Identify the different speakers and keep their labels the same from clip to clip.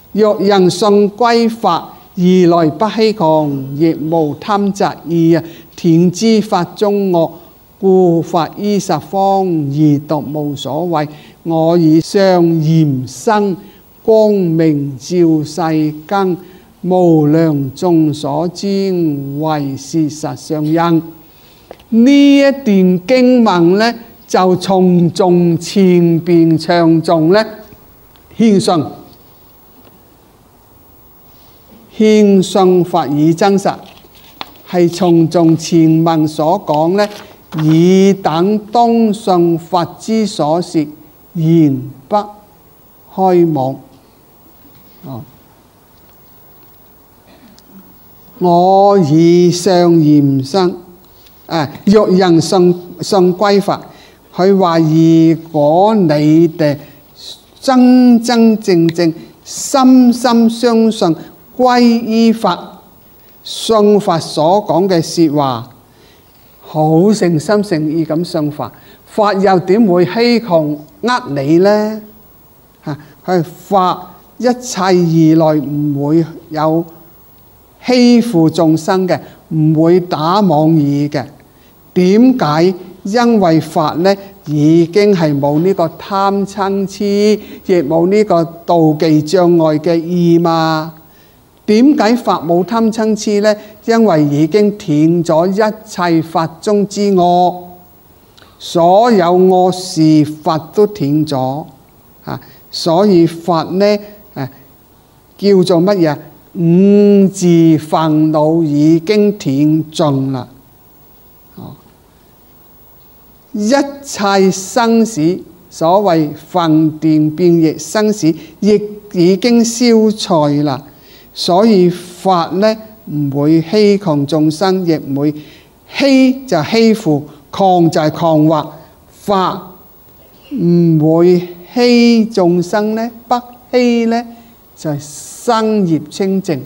Speaker 1: 若人信歸法，而來不欺誑，亦無貪擇意，田知法中惡，故發於十方，而獨無所謂。我以相嚴生，光明照世間，無量眾所知，為事實上因。呢一段經文呢，就從眾前邊唱誦呢謙遜法以真實，係從眾前文所講呢，以等當信佛之所說，言不虛妄。我以相嚴生。若人信歸法，佢話如果你哋真真正正深深相信歸依法，信法所講嘅說話，好誠心誠意咁信法，法又點會欺誑你呢？佢法一切以來唔會有欺負眾生嘅，唔會打妄語嘅。點解？因為法呢已經係冇呢個貪嗔痴，亦冇呢個妒忌障礙嘅意嘛。點解法冇貪嗔痴呢？因為已經斷咗一切法中之惡，所有惡事法都斷咗。所以法呢叫做乜嘢？五字煩惱已經斷盡啦。一切生死，所謂分段變異生死，亦已經消除啦。所以法呢唔會欺誑眾生，亦唔會欺就欺負，誑就係誑惑。法唔會欺眾生呢，不欺呢就係生業清淨。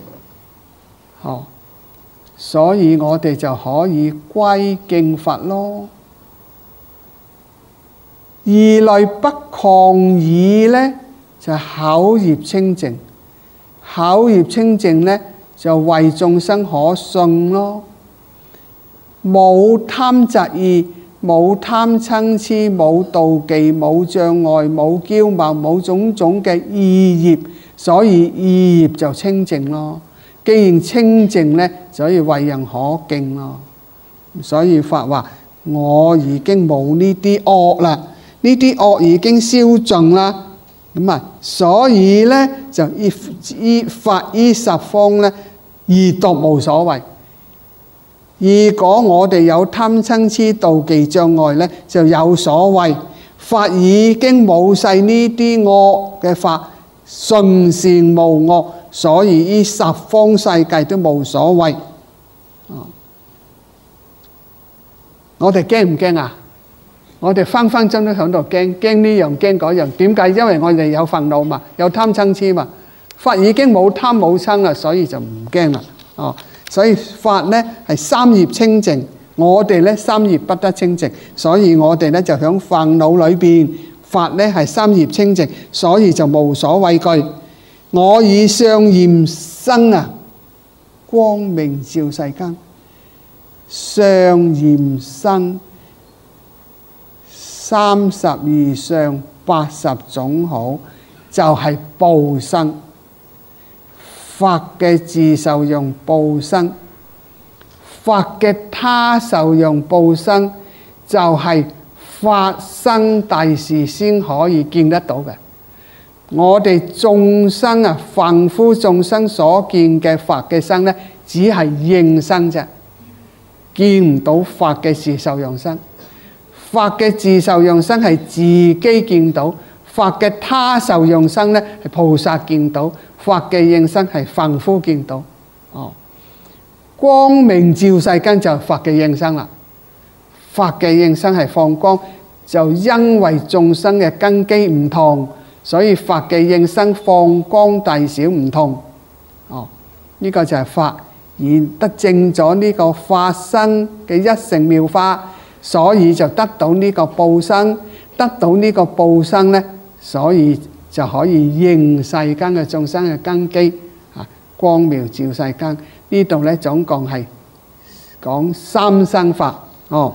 Speaker 1: 所以我哋就可以歸敬佛咯。二來不誑語呢，就口業清淨。口業清淨呢，就為眾生可信咯。冇貪擇意，冇貪嗔痴，冇妒忌，冇障礙，冇驕傲，冇種種嘅意業，所以意業就清淨咯。既然清淨呢，所以為人可敬咯。所以法話我已經冇呢啲惡啦。呢啲惡已經消盡啦，所以呢，就依法於十方呢，而獨無所謂。如果我哋有貪嗔痴妒忌障礙呢，就有所謂。法已經冇晒呢啲惡嘅法，純善無惡，所以於十方世界都無所謂。我哋驚唔驚啊？我哋分分鐘都喺度驚，驚呢樣驚嗰樣。點解？因為我哋有煩惱嘛，有貪嗔痴嘛。法已經冇貪冇嗔啦，所以就唔驚啦。所以法呢係三業清淨，我哋呢三業不得清淨，所以我哋呢就喺煩惱裏邊。法呢係三業清淨，所以就無所畏懼。我以相嚴生啊，光明照世間。相嚴生。32相80種好，就係報身。法嘅自受用報身，法嘅他受用報身，就係發生大事先可以見得到嘅。我哋眾生啊，凡夫眾生所見嘅法嘅身呢，只係應身啫，見唔到法嘅自受用身。法嘅自受用身係自己見到，法嘅他受用身呢係菩薩見到，法嘅應身係凡夫見到。光明照世間就係法嘅應身啦。法嘅應身係放光，就因為眾生嘅根基唔同，所以法嘅應身放光大小唔同。呢個就係法，而得證咗呢個法身嘅一乘妙法。所以就得到呢個報身，得到呢個報身呢，所以就可以應世間嘅眾生嘅根基啊，光明照世間。呢度咧總共係講三生法哦。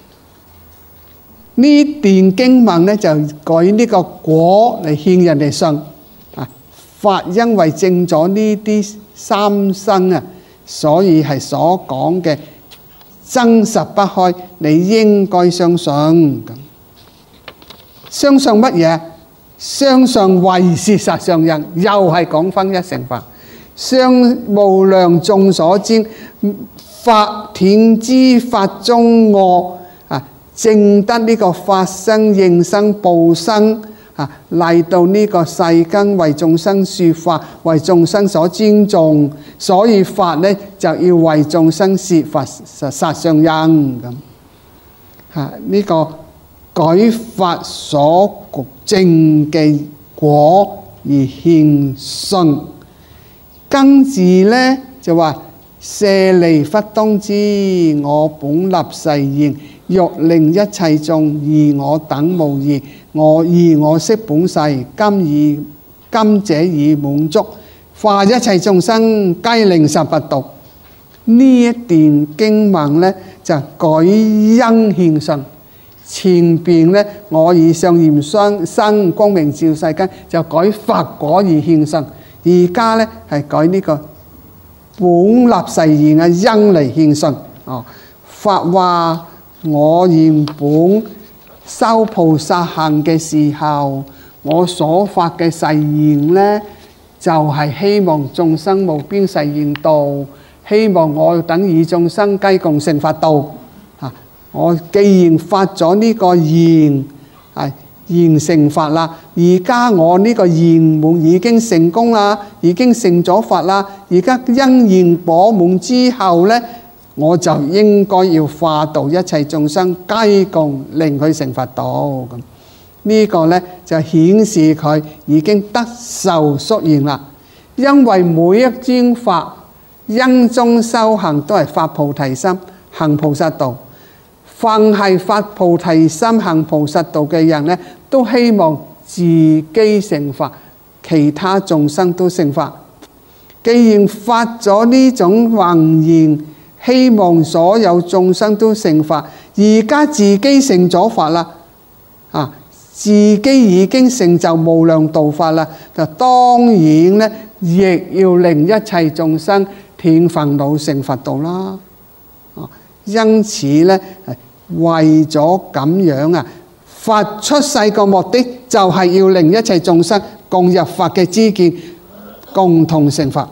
Speaker 1: 呢段經文咧就舉呢個果嚟勸人哋信啊，法因為證咗呢啲三生啊，所以係所講嘅真實不虛，你應該相信咁。相信乜嘢？相信為是實相因，又係講返一乘法。相無量眾所知，法斷之法中我啊，證得呢個法身應生報身啊，嚟到呢個世間為眾生說法，為眾生所尊重，所以法呢就要為眾生說法實相因咁啊。呢個舉法所證嘅果而勸信。跟住呢就話舍利弗當知，我本立誓言，欲令一切眾而我等無異。我昔本誓，今者已滿足，化一切眾生皆令十佛道。呢一段經文呢就舉因勸信。前邊呢，我以上嚴生光明照世間，就舉法果而勸信。而家呢係舉呢個本立誓言嘅因嚟勸信。哦，法話我原本修菩薩行嘅時候，我所發嘅誓言呢，就係希望眾生無邊誓願度，希望我等與眾生皆共成佛道。我既然發咗呢個願，願成佛啦，而家我呢個願滿已經成功啦，已經成咗佛啦，而家因緣果滿之後呢，我就應該要化度一切眾生，皆共令佢成佛道。咁呢個呢就顯示佢已經得受宿願啦。因為每一尊法因中修行都係發菩提心，行菩薩道。凡係發菩提心行菩薩道嘅人呢，都希望自己成佛，其他眾生都成佛。既然發咗呢種宏願，希望所有眾生都成佛，而家自己成咗佛啦，自己已經成就無量道法啦，就當然呢，亦要令一切眾生斷煩惱成佛道啦。因此呢，為咗咁樣佛出世個目的就係要令一切眾生共入法嘅知見，共同成佛。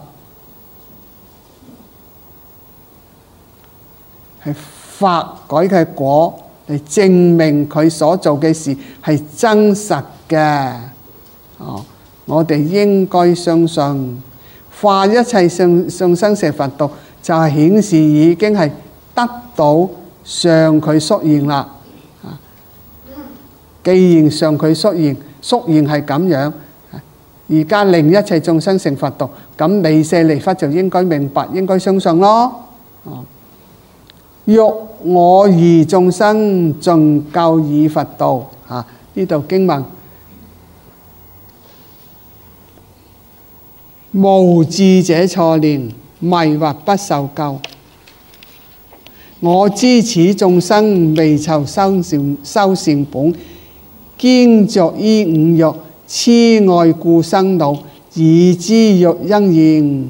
Speaker 1: 係法改嘅果嚟證明佢所做嘅事係真實嘅。我哋應該相信化一切眾生成佛道，就係顯示已經係得到上佢宿願啦。既然上佢宿願係咁樣，而家令一切眾生成佛道，咁你舍利弗就應該明白，應該相信咯。欲我餘眾生盡救以佛道。呢度經文無智者錯念，迷惑不受救。我知此眾生未酬修善本，堅着於五欲，痴愛故生惱，已知欲因緣，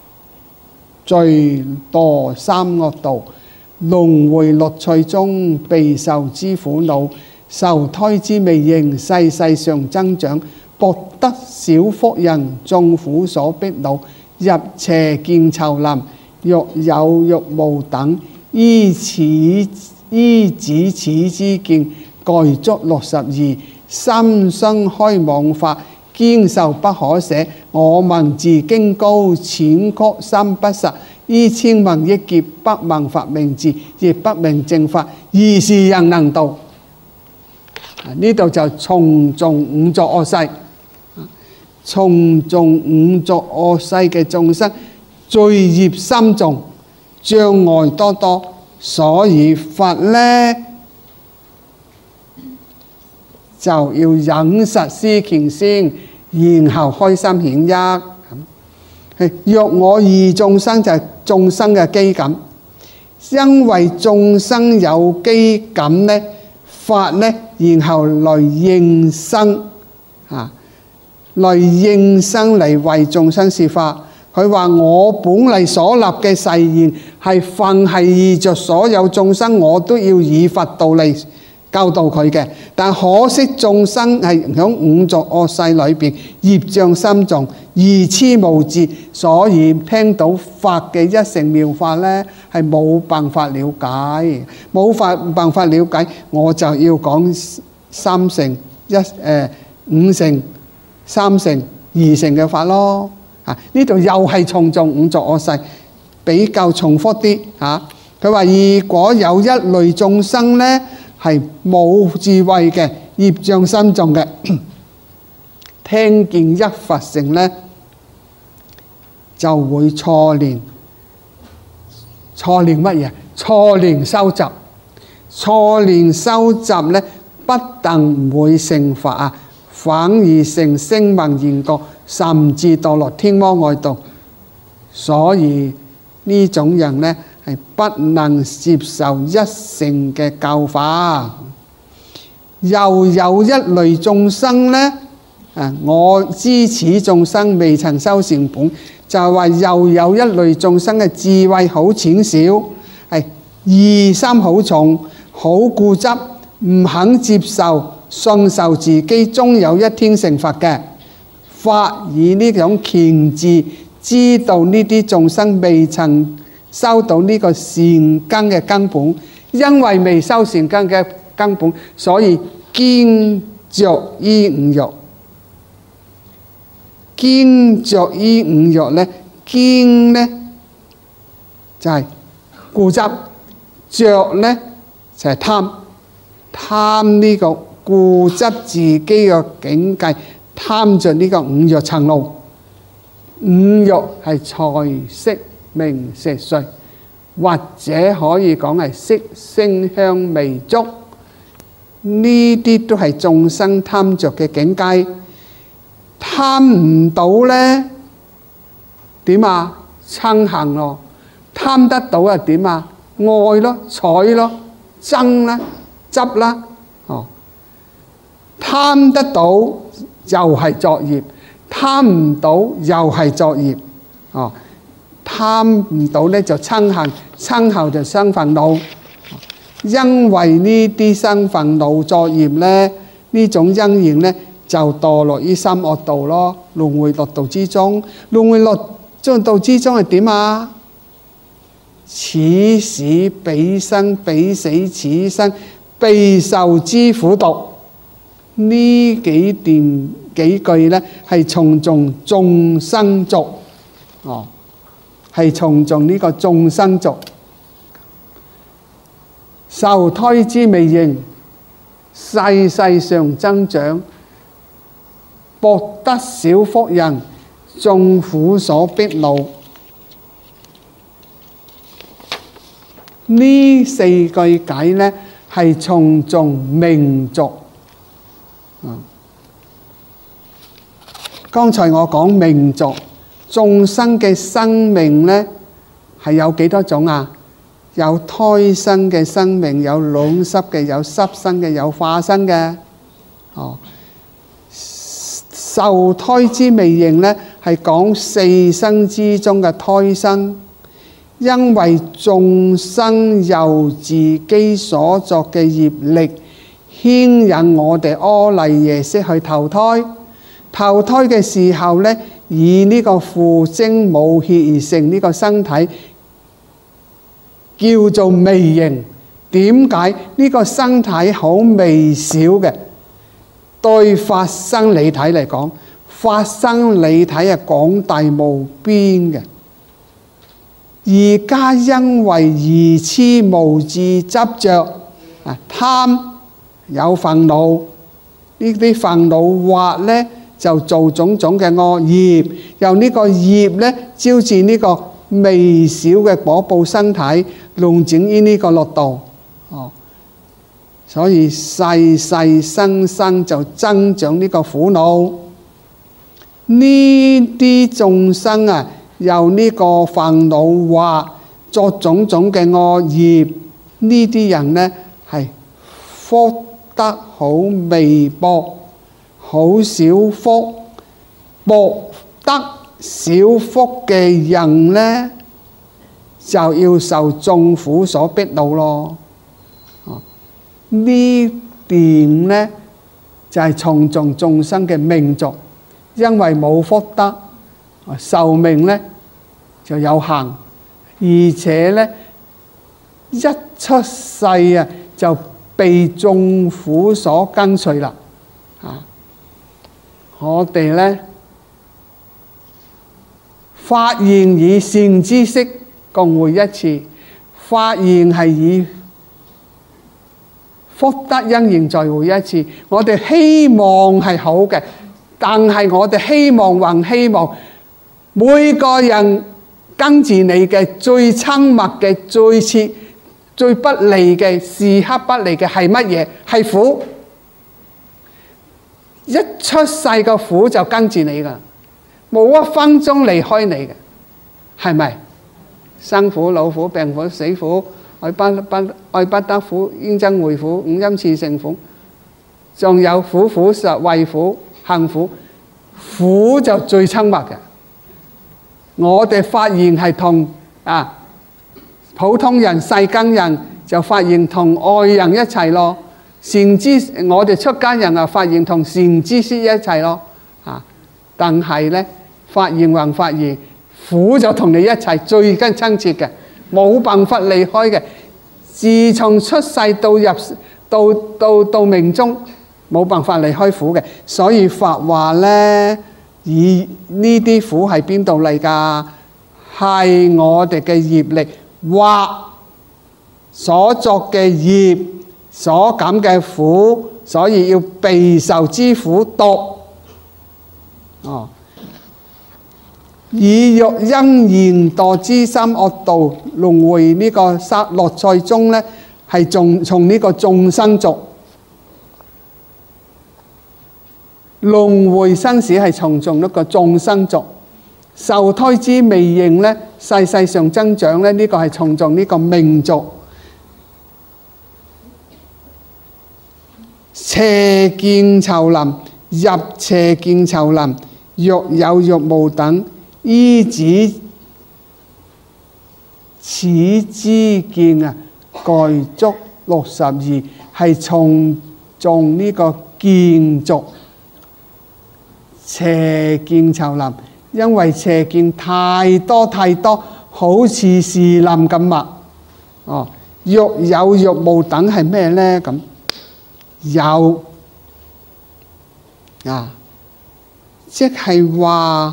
Speaker 1: 墜墮三惡道，輪迴六趣中備受之苦惱，受胎之未形，世世常增長，博得小福人，眾苦所逼惱，入邪見稠林，欲有欲無等，依止此之見，具足62，心生開妄法，堅受不可捨。我聞自經高，淺曲心不實，依千文億劫，不聞佛名字，亦不明正法，如是人能度。呢度就從眾五濁惡世，從眾五濁惡世嘅眾生罪孽深重，障礙多多，所以佛呢就要忍實思虔先， 然後開心顯一。若我義眾生就係眾生嘅機感，因為眾生有機感呢，法呢，然後來應生來應生嚟為眾生說法。佢話我本嚟所立嘅誓言係凡係依着所有眾生，我都要以佛道嚟教導佢嘅。但可惜眾生係響五濁惡世裏邊業障深重，愚痴無智，所以聽到法嘅一乘妙法呢，係冇辦法了解，冇辦法了解，我就要講三乘五乘三乘二乘嘅法咯。呢度又係重重五濁惡世，比較重複啲嚇。佢話如果有一類眾生呢，係冇智慧嘅，業障深重嘅，聽見一佛乘呢，就會錯念。錯念乜嘢？錯念收集。錯念收集呢，不但唔會成佛反而成聲聞緣覺，甚至墮落天魔外道。所以呢種人呢，係不能接受一乘嘅教法。又有一類眾生呢，我知此眾生未曾修善本，就係話又有一類眾生嘅智慧好淺小，係疑心好重，好固執，唔肯接受信受自己終有一天成佛嘅。法以呢種虔智知道呢啲眾生未曾修到呢個善根嘅根本，因為未修善根嘅根本，所以堅着於五欲。堅着於五欲呢，堅呢就係固執，着呢就係貪。貪呢個固執自己嘅境界，貪着呢個五欲塵路。五欲係財色名食睡，或者可以講係色聲香味觸，呢啲都係眾生貪着嘅境界。貪唔到呢，點啊？嗔恨咯。貪得到啊點啊？愛咯，採咯，憎啦，執啦。貪得到又係作業，貪唔到又係作業。貪唔到呢就嗔恨，嗔後就生憤怒。因為呢啲生憤怒作業呢，呢種因緣呢，就墮落於三惡道咯，輪迴六道之中。輪迴六道之中係點啊？此時彼生彼死，此生備受之苦毒。呢幾句呢，係從眾眾生族，係從眾呢個眾生族。受胎之未形，世世上增長，博得少福人，眾苦所逼惱。呢四句偈呢，係從眾命族。剛才我講命族，眾生嘅生命呢，係有幾多種啊？有胎生嘅生命，有卵濕嘅，有濕生嘅，有化生嘅。受胎之未形呢，係講四生之中嘅胎生，因為眾生由自己所作嘅業力牽引我哋阿賴耶識去投胎。投胎嘅時候呢，以呢個父精母血而成呢個身體，叫做微形。點解呢個身體好微小嘅？對法生理體嚟講，法生理體係廣大無邊嘅。而家因為愚痴無智執着貪有憤怒，呢啲憤怒惑呢，就做種種嘅惡業，由呢個業呢，招致呢個微小嘅果報身體，籠整於呢個六道。所以世世生生就增長呢個苦惱。 呢啲眾生啊，有呢個煩惱惑，作種種嘅惡業，呢啲人呢係福德好微薄，好少福，薄德少福嘅人呢，就要受眾苦所逼惱咯。呢點呢就係從眾眾生嘅命俗，因為冇福德，壽命呢就有限，而且呢一出世啊就被眾苦所跟隨啦。我哋呢發願以善知識共會一次，發願係以福德因緣再會一次。我哋希望係好嘅，但係我哋希望還希望每個人跟住你嘅最親密嘅、最切、最不利嘅時刻不利嘅係乜嘢？係苦。一出世個苦就跟住你噶，冇一分鐘離開你嘅，係咪？生苦、老苦、病苦、死苦、愛不得苦、冤憎會苦、五陰熾盛苦，仲有苦苦、實畏苦、行苦，苦就最親密嘅。我哋發現係同普通人、世間人就發現同愛人一齊咯。善知我哋出家人啊，發現同善知識一齊咯。但係呢，發現還發現苦就同你一齊，最跟親切嘅，冇辦法離開嘅。自從出世到命終，冇辦法離開苦嘅。所以佛話呢，以呢啲苦係邊度嚟㗎？係我哋嘅業力或所作嘅業所感嘅苦，所以要備受之苦毒。以欲因緣墮之心惡道，輪迴呢個樂趣中呢，係從呢個眾生族輪迴生死係從呢個眾生族受胎之未認呢，世上增長呢，呢個係從呢個命族。邪見稠林，入邪見稠林，欲有欲無等，依止此之見啊，蓋足62，係從呢個見族。邪見稠林，因為邪見太多，好似樹林咁密。欲有欲無等係咩呢？咁有即係話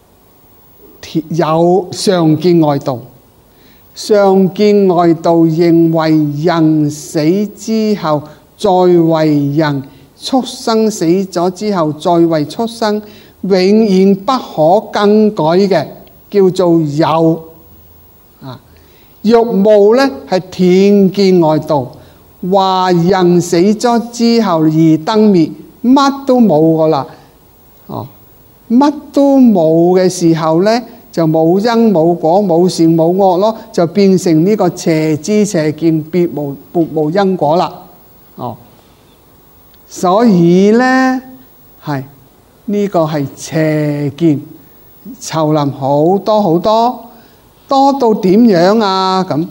Speaker 1: 有上見外道。上見外道認為人死之後再為人，畜生死咗之後再為畜生，永遠不可更改嘅，叫做有。欲無呢係斷見外道，話人死咗之後而燈滅，乜都冇噶啦。乜都冇嘅時候呢，就冇因冇果，冇善冇惡咯，就變成呢個邪知邪見，別無因果啦。所以呢，係呢個係邪見稠林，好多到點樣啊？咁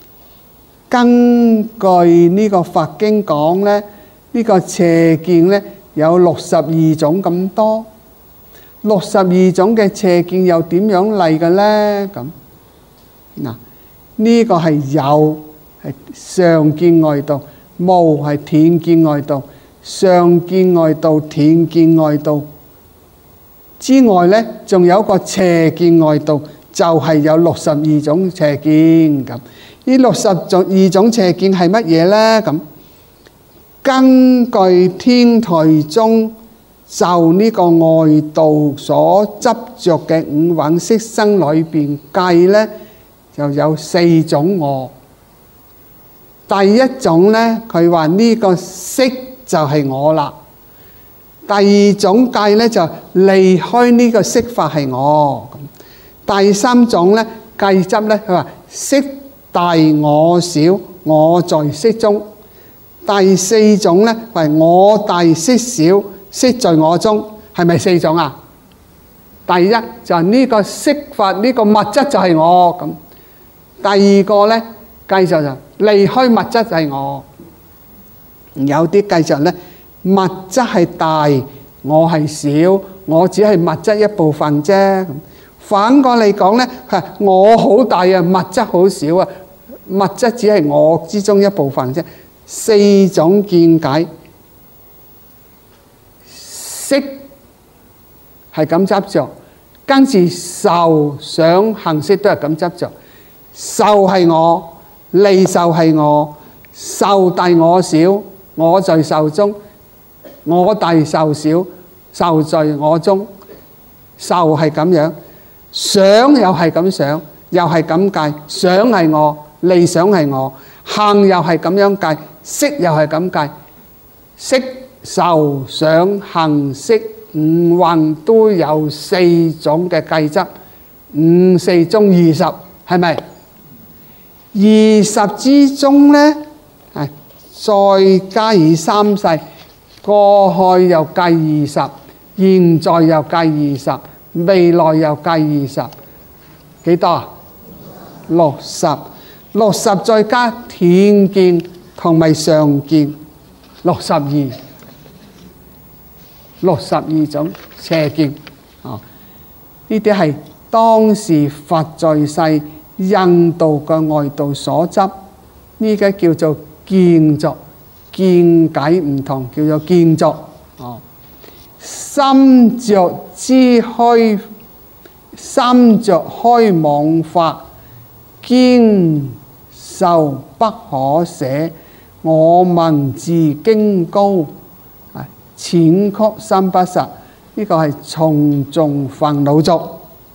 Speaker 1: 根據呢個佛經講呢，呢個邪見呢有62種咁多。62種嘅邪見又點樣嚟嘅呢？咁呢個係有，係上見外道；無係斷見外道。上見外道、斷見外道之外呢，仲有一個邪見外道，就係有62種邪見。咁呢62種邪見係乜嘢呢？咁根據天台宗就呢個外道所執着嘅五蘊色身裏邊計呢，就有4種我。第一種呢，佢話呢個色就係我啦。 第二種計咧就離開呢個色法係我。第三種咧計執咧，佢話色大我小，我在色中。第四種咧係我大色小，色在我中。係咪四種啊？第一就係呢個色法，呢個物質就係我咁。第二個咧計就離開物質就係我。有啲計就咧物質係大，我係小，我只係物質一部分啫。反過嚟講咧，係我好大啊，物質好少啊，物質只係我之中一部分啫。四種見解，色係咁執着，跟住受想行識都係咁執着。受係我，離受係我，受大我小，我在受中，我大受小，受在我中。受係咁樣，想又係咁想，又係咁計，想係我，離想係我，行又係咁樣計，識又係咁計，識受想行識五蘊都有四種嘅計則，五四中20，係咪？20之中咧，係再加以三世，過去又計20，現在又計20，未來又計20，幾多啊？60再加天見同埋上見，62種邪見。呢啲係當時佛在世印度嘅外道所執，呢個叫做見作，見解唔同，叫做見作。心着開妄法，堅受不可捨，我聞自矜高，淺曲心不實。呢個係從眾煩惱族。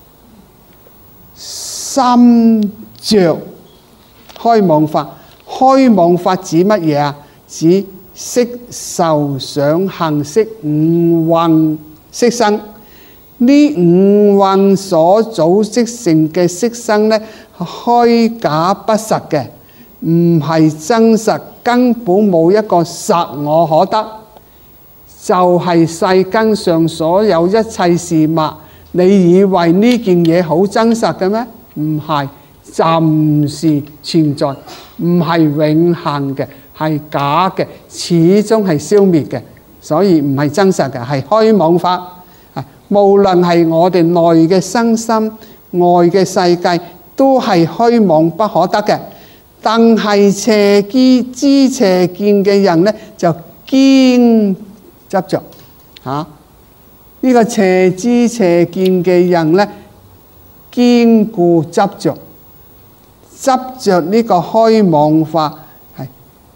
Speaker 1: 心着開妄法，開妄法指乜嘢啊？指色受想行識五蘊色身。呢五蘊所組織成嘅色身咧，虛假不實嘅，唔係真實，根本冇一個實我可得。就係世間上所有一切事物，你以為呢件嘢好真實嘅咩？唔係，暫時存在，唔係永恆嘅，係假嘅，始終係消滅嘅，所以唔係真實嘅，係虛妄法。無論係我哋內嘅身心，外嘅世界，都係虛妄不可得嘅。但係邪知邪見嘅人咧，就堅執着呢個邪知邪見嘅人咧，堅固執着呢個虛妄法，係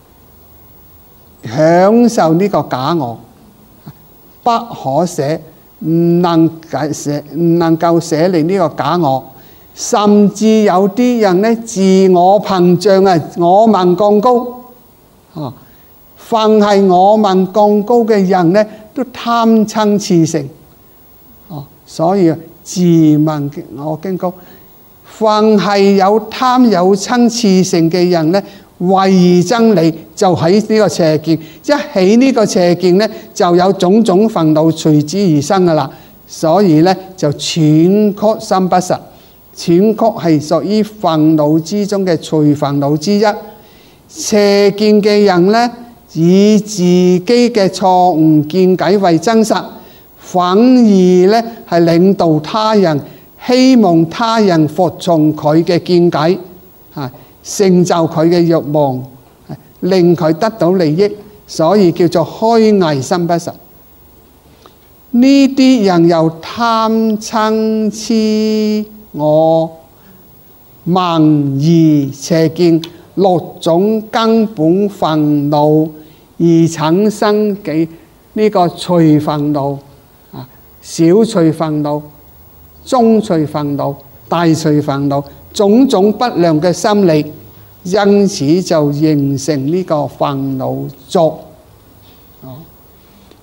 Speaker 1: 享受呢個假我，不可捨，唔能夠捨離呢個假我。甚至有啲人咧，自我膨脹啊，我聞更高。凡係我聞更高嘅人咧，都貪嗔癡成。所以自聞我矜高。凡係有貪有嗔癡成嘅人咧，為真理就喺呢個邪見，一起呢個邪見咧，就有種種煩惱隨之而生噶啦。所以咧就淺曲心不實，淺曲係屬於煩惱之中嘅隨煩惱之一。邪見嘅人咧，以自己嘅錯誤見解為真實，反而咧係領導他人，希望他人服從佢嘅見解，成就佢嘅慾望，令佢得到利益，所以叫做虛偽心不實。呢啲人又貪嗔癡我慢疑邪見六種根本煩惱而產生嘅呢個隨煩惱，小隨煩惱、中隨煩惱、大隨煩惱，種種不良嘅心理，因此就形成呢個煩惱族。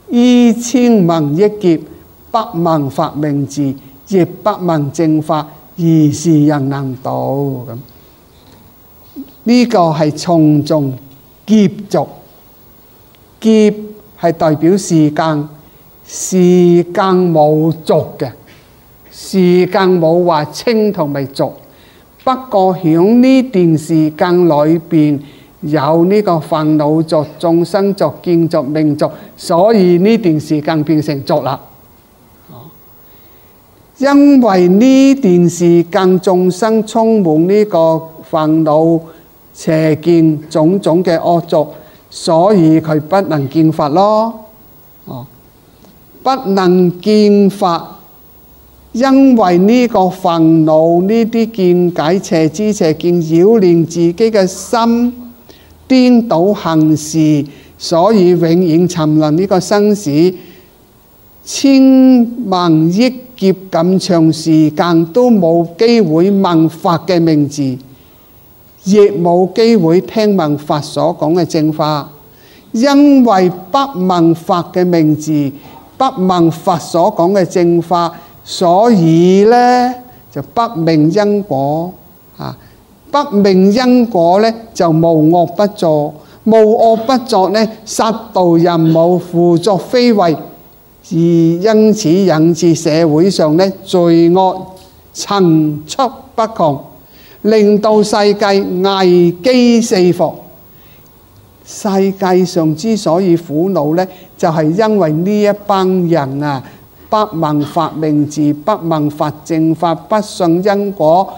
Speaker 1: 於千文億劫，不聞法名字，亦不聞正法，而是人能度。咁呢個係從眾劫續，劫係代表時間，時間冇續嘅，時間冇話清同埋續。不過喺呢段時間裏邊有呢個煩惱續、眾生續、見續、命續，所以呢段時間變成續啦。因為呢段時間眾生充滿呢個煩惱、邪見、種種嘅惡續，所以佢不能見法咯。不能見法。因為呢個煩惱呢啲見解邪知邪見擾亂自己嘅心，顛倒行事，所以永遠沉淪呢個生死，千萬億劫咁長時間都冇機會聞法嘅名字，亦冇機會聽聞法所講嘅正法。因為不聞法嘅名字，不聞法所講嘅正法，所以呢就不明因果。不明因果呢就無惡不作，無惡不作呢，殺盜淫侮胡作非為，而因此引致社會上呢罪惡層出不窮，令到世界危機四伏。世界上之所以苦惱呢，就係因為呢一班人啊，不聞法名字，不聞法正法，不信因果，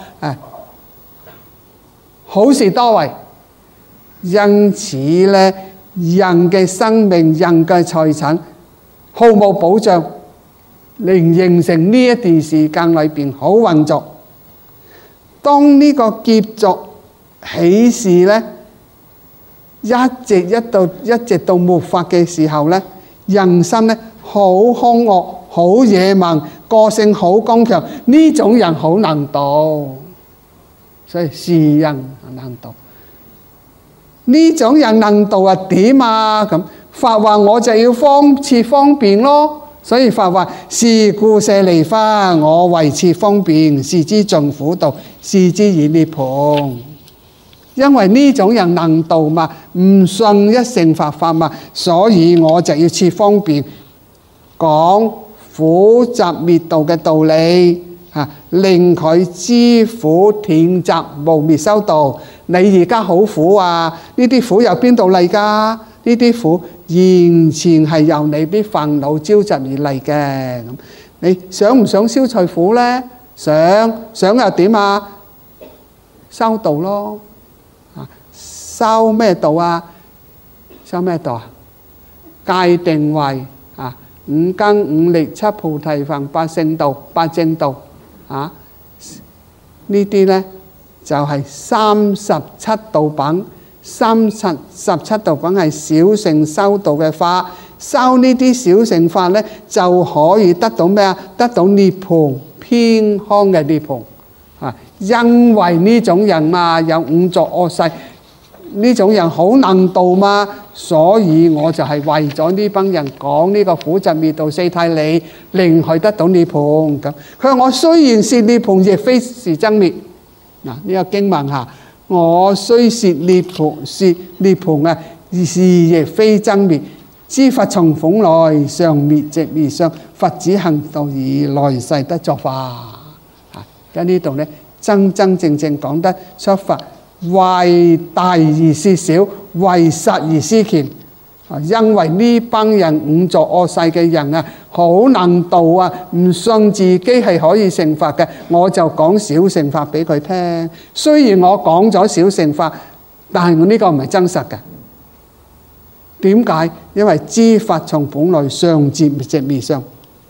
Speaker 1: 好事多為。因此呢，人嘅生命、人嘅財產毫無保障，令形成呢一段時間裏邊好混濁。當呢個劫續起事呢，一直到末法嘅時候呢，人心呢好兇惡、好野蠻，個性好剛強，呢種人好難度，所以是人難度。呢種人能度啊點啊咁？法話我就要設方便咯，所以法話是故舍利弗，我為設方便，是之盡苦道，是之以涅槃。因為呢種人能度嘛，唔信一乘法法嘛，所以我就要設方便，講苦集滅道嘅道理，令佢知苦斷集無滅修道。你而家好苦啊！呢啲苦由邊度嚟㗎？呢啲苦完全係由你啲煩惱招集而嚟嘅。你想唔想消除苦呢？想又點啊？修道咯。修咩道啊？修咩道啊？戒定慧五根五力七菩提分八聖道八正道呢啲呢就係37道品。37道品係小乘修道嘅法，修呢啲小乘法呢就可以得到咩啊？得到涅槃，偏康嘅涅槃。因為呢種人嘛有五濁惡世，呢種人好難度嘛，所以我就係為咗呢班人講呢個苦集滅道四諦理，令佢得到涅槃。咁佢話我雖然是涅槃，亦非是增滅。呢個經文下，我雖是涅槃啊，是亦非增滅。知佛從本來，常滅寂滅相，佛子行道以來世得作法。喺呢度呢，真正講得出佛為大而說小，為實而思虔。因為呢班人五濁惡世嘅人啊，好難度啊，唔信自己係可以成法嘅，我就講小乘法俾佢聽。雖然我講咗小乘法，但係我呢個唔係真實嘅。點解？因為知法從本來，常寂滅相。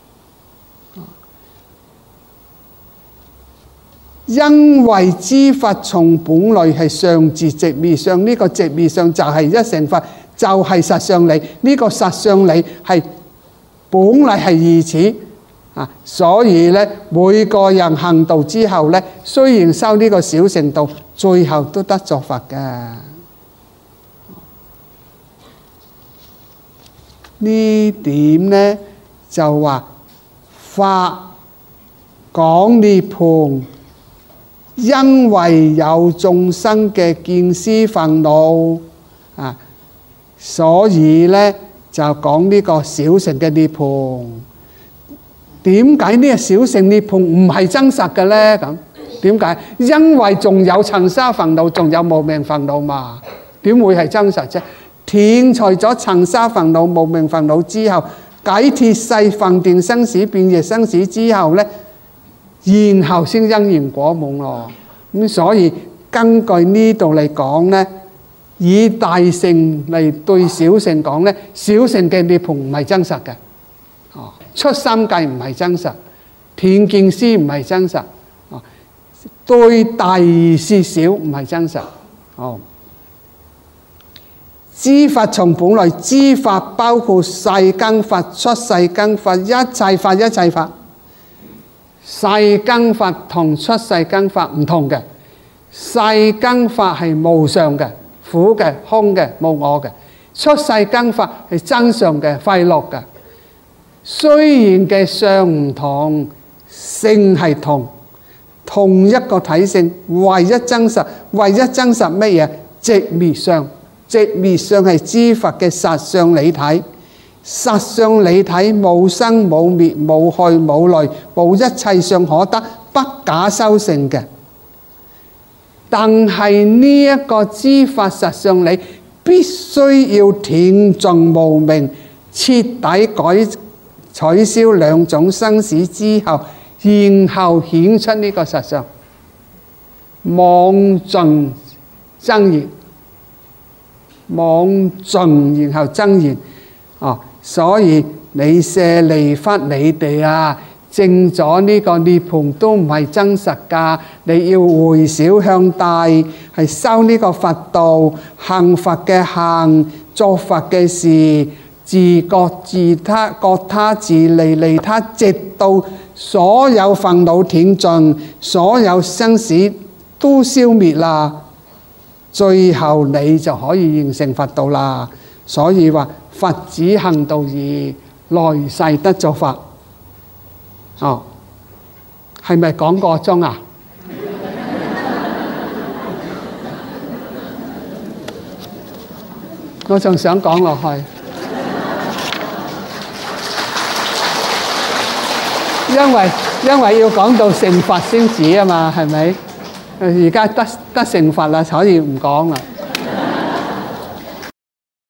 Speaker 1: 因為知法從本來係常寂滅相，呢個寂滅相就係一乘法，就係實相理。呢個實相理係本嚟係如此所以呢，每個人行道之後呢，雖然修呢個小乘道，最後都得作佛嘅。 呢點呢就話法講涅槃，因為有眾生嘅見思憤怒啊，所以呢就講呢個小乘嘅涅槃。點解呢個小乘涅槃唔係真實嘅呢？咁點解？因為仲有塵沙憤怒，仲有無明憤怒嘛，點會係真實啫？斷除咗塵沙憤怒、無明憤怒之後，解脫世分定生死、變異生死之後呢，然後先因緣果報咯。咁所以根據呢度嚟講呢，以大乘嚟對小乘講呢，小乘嘅涅槃唔係真實嘅。出三界唔係真實，斷見思唔係真實，對大事小唔係真實。知法從本來，知法包括世間法、出世間法、一切法、一切法。世間法同出世間法唔同嘅，世間法係無常嘅、苦嘅、空嘅、無我嘅；出世間法係真相嘅、快樂嘅。雖然嘅相唔同，性係同一個體性，唯一真實，唯一真實乜嘢？寂滅相。寂滅相係知法嘅實相理體，實相理體冇生冇滅，冇去冇來，冇一切相可得，不假修成嘅。但係呢一個知法實相理必須要斷盡無明，徹底取消兩種生死之後，然後顯出呢個實相，妄盡真言，妄盡然後真言。所以你舍利弗你哋啊，證咗呢個涅槃都唔係真實㗎，你要回小向大，係修呢個佛道，行佛嘅行，作佛嘅事，自覺自他，覺他自利，利他，直到所有煩惱斷盡，所有生死都消滅啦，最後你就可以形成佛道啦。所以話佛子行道義，來世得作佛。係咪講個鐘啊？我仲想講落去。因為要講到成佛先止啊嘛，係咪？而家得成佛啦，所以唔講啦。